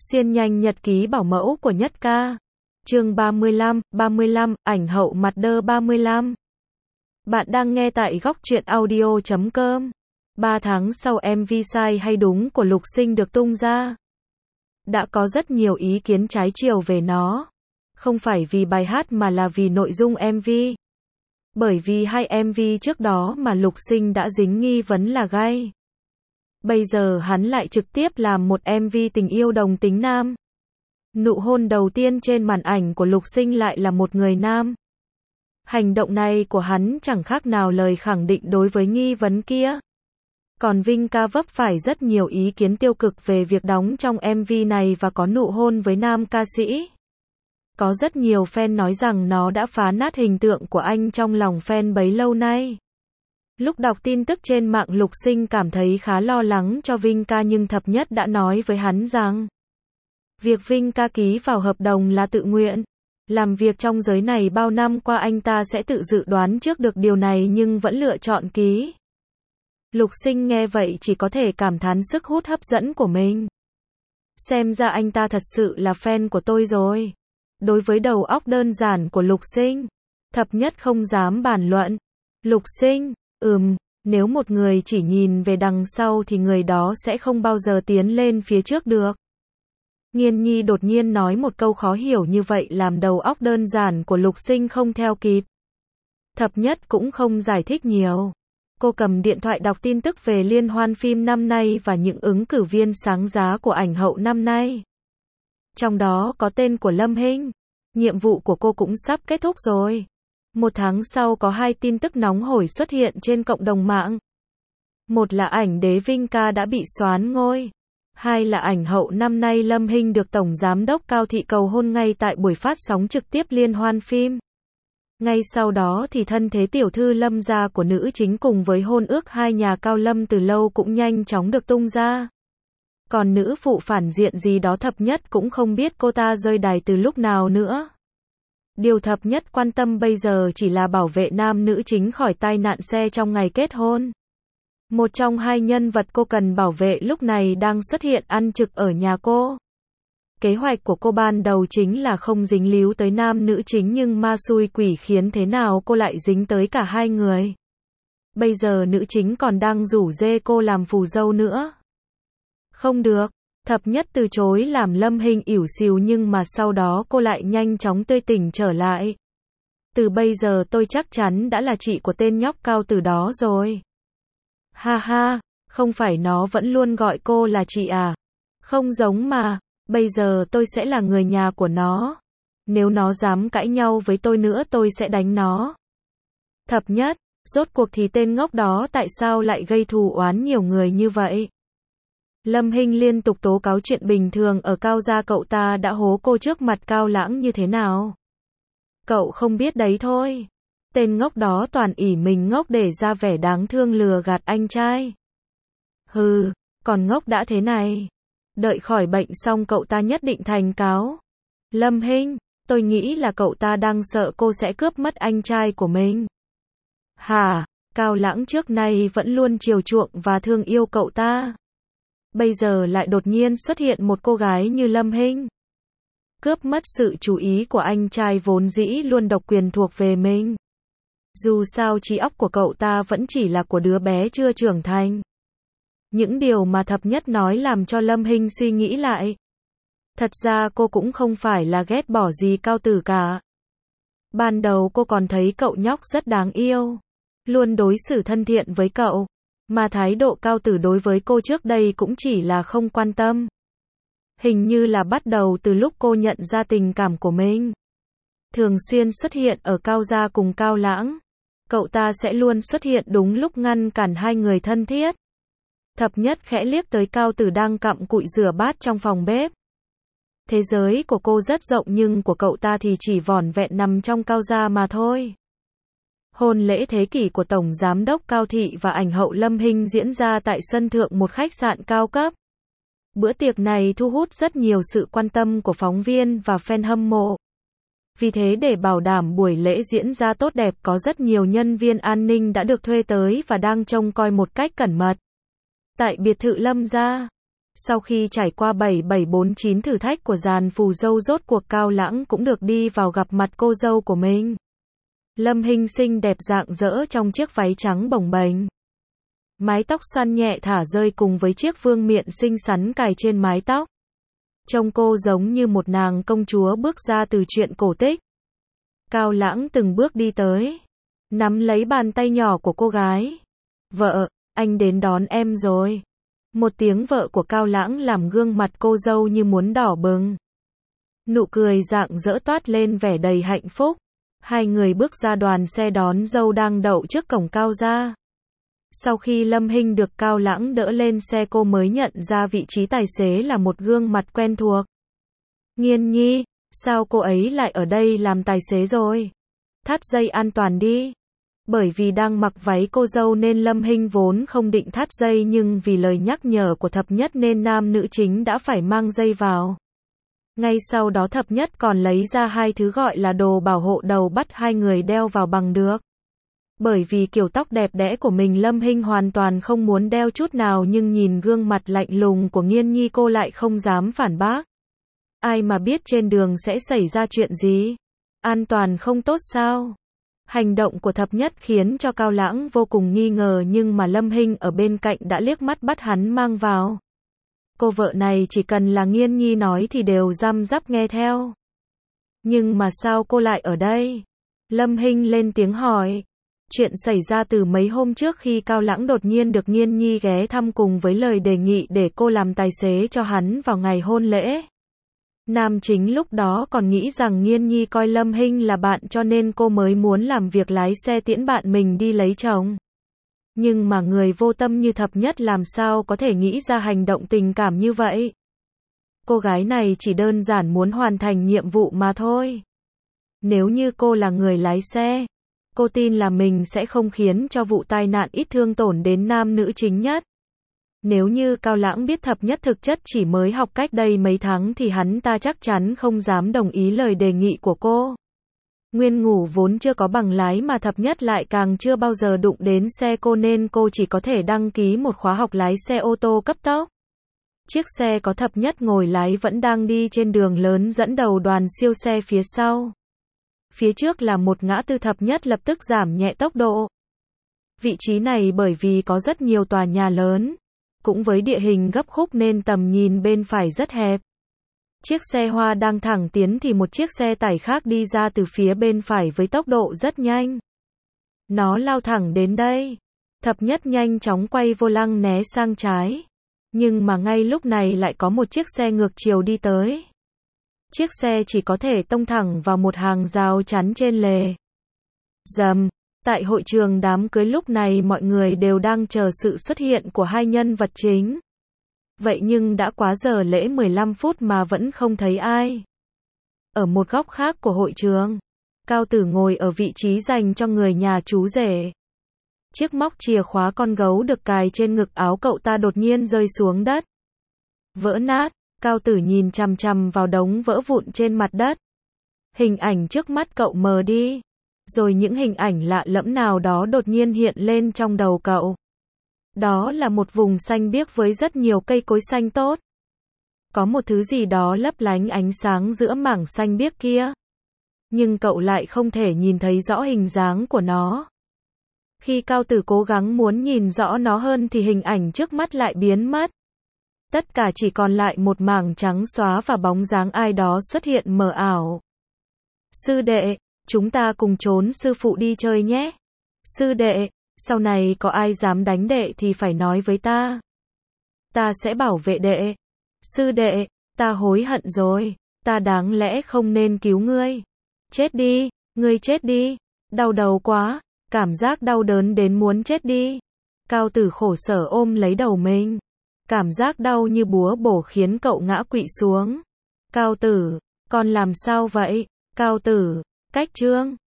Xuyên nhanh nhật ký bảo mẫu của Nhất Ca. Chương 35, ảnh hậu mặt đơ 35. Bạn đang nghe tại góc truyện audio.com. 3 tháng sau MV sai hay đúng của Lục Sinh được tung ra. Đã có rất nhiều ý kiến trái chiều về nó. Không phải vì bài hát mà là vì nội dung MV. Bởi vì hai MV trước đó mà Lục Sinh đã dính nghi vấn là gay. Bây giờ hắn lại trực tiếp làm một MV tình yêu đồng tính nam. Nụ hôn đầu tiên trên màn ảnh của Lục Sinh lại là một người nam. Hành động này của hắn chẳng khác nào lời khẳng định đối với nghi vấn kia. Còn Vinh Ca vấp phải rất nhiều ý kiến tiêu cực về việc đóng trong MV này và có nụ hôn với nam ca sĩ. Có rất nhiều fan nói rằng nó đã phá nát hình tượng của anh trong lòng fan bấy lâu nay. Lúc đọc tin tức trên mạng Lục Sinh cảm thấy khá lo lắng cho Vinh Ca nhưng Thập Nhất đã nói với hắn rằng việc Vinh Ca ký vào hợp đồng là tự nguyện. Làm việc trong giới này bao năm qua anh ta sẽ tự dự đoán trước được điều này nhưng vẫn lựa chọn ký. Lục Sinh nghe vậy chỉ có thể cảm thán sức hút hấp dẫn của mình. Xem ra anh ta thật sự là fan của tôi rồi. Đối với đầu óc đơn giản của Lục Sinh, Thập Nhất không dám bàn luận. Lục Sinh, nếu một người chỉ nhìn về đằng sau thì người đó sẽ không bao giờ tiến lên phía trước được. Nghiên Nhi đột nhiên nói một câu khó hiểu như vậy làm đầu óc đơn giản của Lục Sinh không theo kịp. Thập Nhất cũng không giải thích nhiều. Cô cầm điện thoại đọc tin tức về liên hoan phim năm nay và những ứng cử viên sáng giá của ảnh hậu năm nay. Trong đó có tên của Lâm Hinh. Nhiệm vụ của cô cũng sắp kết thúc rồi. 1 tháng sau có 2 tin tức nóng hổi xuất hiện trên cộng đồng mạng. Một là ảnh đế Vinh Ca đã bị soán ngôi. 2 là ảnh hậu năm nay Lâm Hinh được Tổng Giám đốc Cao Thị cầu hôn ngay tại buổi phát sóng trực tiếp liên hoan phim. Ngay sau đó thì thân thế tiểu thư Lâm gia của nữ chính cùng với hôn ước hai nhà Cao Lâm từ lâu cũng nhanh chóng được tung ra. Còn nữ phụ phản diện gì đó Thập Nhất cũng không biết cô ta rơi đài từ lúc nào nữa. Điều Thập Nhất quan tâm bây giờ chỉ là bảo vệ nam nữ chính khỏi tai nạn xe trong ngày kết hôn. Một trong 2 nhân vật cô cần bảo vệ lúc này đang xuất hiện ăn trực ở nhà cô. Kế hoạch của cô ban đầu chính là không dính líu tới nam nữ chính nhưng ma xui quỷ khiến thế nào cô lại dính tới cả 2 người. Bây giờ nữ chính còn đang rủ dê cô làm phù dâu nữa. Không được, Thập Nhất từ chối làm Lâm Hinh ỉu xìu nhưng mà sau đó cô lại nhanh chóng tươi tỉnh trở lại. Từ bây giờ tôi chắc chắn đã là chị của tên nhóc Cao Tử đó rồi. Ha ha, không phải nó vẫn luôn gọi cô là chị à? Không giống mà, bây giờ tôi sẽ là người nhà của nó. Nếu nó dám cãi nhau với tôi nữa tôi sẽ đánh nó. Thập Nhất, rốt cuộc thì tên ngốc đó tại sao lại gây thù oán nhiều người như vậy? Lâm Hinh liên tục tố cáo chuyện bình thường ở Cao gia cậu ta đã hố cô trước mặt Cao Lãng như thế nào. Cậu không biết đấy thôi. Tên ngốc đó toàn ỷ mình ngốc để ra vẻ đáng thương lừa gạt anh trai. Hừ, còn ngốc đã thế này. Đợi khỏi bệnh xong cậu ta nhất định thành cáo. Lâm Hinh, tôi nghĩ là cậu ta đang sợ cô sẽ cướp mất anh trai của mình. Hả, Cao Lãng trước nay vẫn luôn chiều chuộng và thương yêu cậu ta. Bây giờ lại đột nhiên xuất hiện một cô gái như Lâm Hinh. Cướp mất sự chú ý của anh trai vốn dĩ luôn độc quyền thuộc về mình. Dù sao trí óc của cậu ta vẫn chỉ là của đứa bé chưa trưởng thành. Những điều mà Thập Nhất nói làm cho Lâm Hinh suy nghĩ lại. Thật ra cô cũng không phải là ghét bỏ gì Cao Tử cả. Ban đầu cô còn thấy cậu nhóc rất đáng yêu. Luôn đối xử thân thiện với cậu. Mà thái độ Cao Tử đối với cô trước đây cũng chỉ là không quan tâm. Hình như là bắt đầu từ lúc cô nhận ra tình cảm của mình. Thường xuyên xuất hiện ở Cao gia cùng Cao Lãng. Cậu ta sẽ luôn xuất hiện đúng lúc ngăn cản 2 người thân thiết. Thập Nhất khẽ liếc tới Cao Tử đang cặm cụi rửa bát trong phòng bếp. Thế giới của cô rất rộng nhưng của cậu ta thì chỉ vỏn vẹn nằm trong Cao gia mà thôi. Hôn lễ thế kỷ của Tổng Giám đốc Cao Thị và ảnh hậu Lâm Hinh diễn ra tại sân thượng một khách sạn cao cấp. Bữa tiệc này thu hút rất nhiều sự quan tâm của phóng viên và fan hâm mộ. Vì thế để bảo đảm buổi lễ diễn ra tốt đẹp có rất nhiều nhân viên an ninh đã được thuê tới và đang trông coi một cách cẩn mật. Tại biệt thự Lâm gia, Sau khi trải qua 7749 thử thách của giàn phù dâu, rốt cuộc Cao Lãng cũng được đi vào gặp mặt cô dâu của mình. Lâm Hinh xinh đẹp rạng rỡ trong chiếc váy trắng bồng bềnh. Mái tóc xoăn nhẹ thả rơi cùng với chiếc vương miện xinh xắn cài trên mái tóc. Trông cô giống như một nàng công chúa bước ra từ truyện cổ tích. Cao Lãng từng bước đi tới, nắm lấy bàn tay nhỏ của cô gái. Vợ, anh đến đón em rồi. Một tiếng vợ của Cao Lãng làm gương mặt cô dâu như muốn đỏ bừng. Nụ cười rạng rỡ toát lên vẻ đầy hạnh phúc. Hai người bước ra đoàn xe đón dâu đang đậu trước cổng Cao gia. Sau khi Lâm Hinh được Cao Lãng đỡ lên xe, cô mới nhận ra vị trí tài xế là một gương mặt quen thuộc. Nghiên Nhi, sao cô ấy lại ở đây làm tài xế rồi? Thắt dây an toàn đi. Bởi vì đang mặc váy cô dâu nên Lâm Hinh vốn không định thắt dây, nhưng vì lời nhắc nhở của Thập Nhất nên nam nữ chính đã phải mang dây vào. Ngay sau đó Thập Nhất còn lấy ra hai thứ gọi là đồ bảo hộ đầu bắt hai người đeo vào bằng được. Bởi vì kiểu tóc đẹp đẽ của mình, Lâm Hinh hoàn toàn không muốn đeo chút nào, nhưng nhìn gương mặt lạnh lùng của Nghiên Nhi cô lại không dám phản bác. Ai mà biết trên đường sẽ xảy ra chuyện gì? An toàn không tốt sao? Hành động của Thập Nhất khiến cho Cao Lãng vô cùng nghi ngờ, nhưng mà Lâm Hinh ở bên cạnh đã liếc mắt bắt hắn mang vào. Cô vợ này chỉ cần là Nghiên Nhi nói thì đều răm rắp nghe theo. Nhưng mà sao cô lại ở đây? Lâm Hinh lên tiếng hỏi. Chuyện xảy ra từ mấy hôm trước khi Cao Lãng đột nhiên được Nghiên Nhi ghé thăm cùng với lời đề nghị để cô làm tài xế cho hắn vào ngày hôn lễ. Nam chính lúc đó còn nghĩ rằng Nghiên Nhi coi Lâm Hinh là bạn cho nên cô mới muốn làm việc lái xe tiễn bạn mình đi lấy chồng. Nhưng mà người vô tâm như Thập Nhất làm sao có thể nghĩ ra hành động tình cảm như vậy? Cô gái này chỉ đơn giản muốn hoàn thành nhiệm vụ mà thôi. Nếu như cô là người lái xe, cô tin là mình sẽ không khiến cho vụ tai nạn ít thương tổn đến nam nữ chính nhất. Nếu như Cao Lãng biết Thập Nhất thực chất chỉ mới học cách đây mấy tháng thì hắn ta chắc chắn không dám đồng ý lời đề nghị của cô. Nguyên Ngủ vốn chưa có bằng lái mà Thập Nhất lại càng chưa bao giờ đụng đến xe cô nên cô chỉ có thể đăng ký một khóa học lái xe ô tô cấp tốc. Chiếc xe có Thập Nhất ngồi lái vẫn đang đi trên đường lớn dẫn đầu đoàn siêu xe phía sau. Phía trước là một ngã tư, Thập Nhất lập tức giảm nhẹ tốc độ. Vị trí này bởi vì có rất nhiều tòa nhà lớn, cũng với địa hình gấp khúc nên tầm nhìn bên phải rất hẹp. Chiếc xe hoa đang thẳng tiến thì một chiếc xe tải khác đi ra từ phía bên phải với tốc độ rất nhanh. Nó lao thẳng đến đây. Thập Nhất nhanh chóng quay vô lăng né sang trái. Nhưng mà ngay lúc này lại có một chiếc xe ngược chiều đi tới. Chiếc xe chỉ có thể tông thẳng vào một hàng rào chắn trên lề. Rầm. Tại hội trường đám cưới lúc này mọi người đều đang chờ sự xuất hiện của hai nhân vật chính. Vậy nhưng đã quá giờ lễ 15 phút mà vẫn không thấy ai. Ở một góc khác của hội trường, Cao Tử ngồi ở vị trí dành cho người nhà chú rể. Chiếc móc chìa khóa con gấu được cài trên ngực áo cậu ta đột nhiên rơi xuống đất. Vỡ nát, Cao Tử nhìn chằm chằm vào đống vỡ vụn trên mặt đất. Hình ảnh trước mắt cậu mờ đi. Rồi những hình ảnh lạ lẫm nào đó đột nhiên hiện lên trong đầu cậu. Đó là một vùng xanh biếc với rất nhiều cây cối xanh tốt. Có một thứ gì đó lấp lánh ánh sáng giữa mảng xanh biếc kia. Nhưng cậu lại không thể nhìn thấy rõ hình dáng của nó. Khi Cao Tử cố gắng muốn nhìn rõ nó hơn thì hình ảnh trước mắt lại biến mất. Tất cả chỉ còn lại một mảng trắng xóa và bóng dáng ai đó xuất hiện mờ ảo. Sư đệ, chúng ta cùng trốn sư phụ đi chơi nhé. Sư đệ, sau này có ai dám đánh đệ thì phải nói với ta. Ta sẽ bảo vệ đệ. Sư đệ, ta hối hận rồi. Ta đáng lẽ không nên cứu ngươi. Chết đi, ngươi chết đi. Đau đầu quá, cảm giác đau đớn đến muốn chết đi. Cao Tử khổ sở ôm lấy đầu mình. Cảm giác đau như búa bổ khiến cậu ngã quỵ xuống. Cao Tử, con làm sao vậy? Cao Tử, cách chương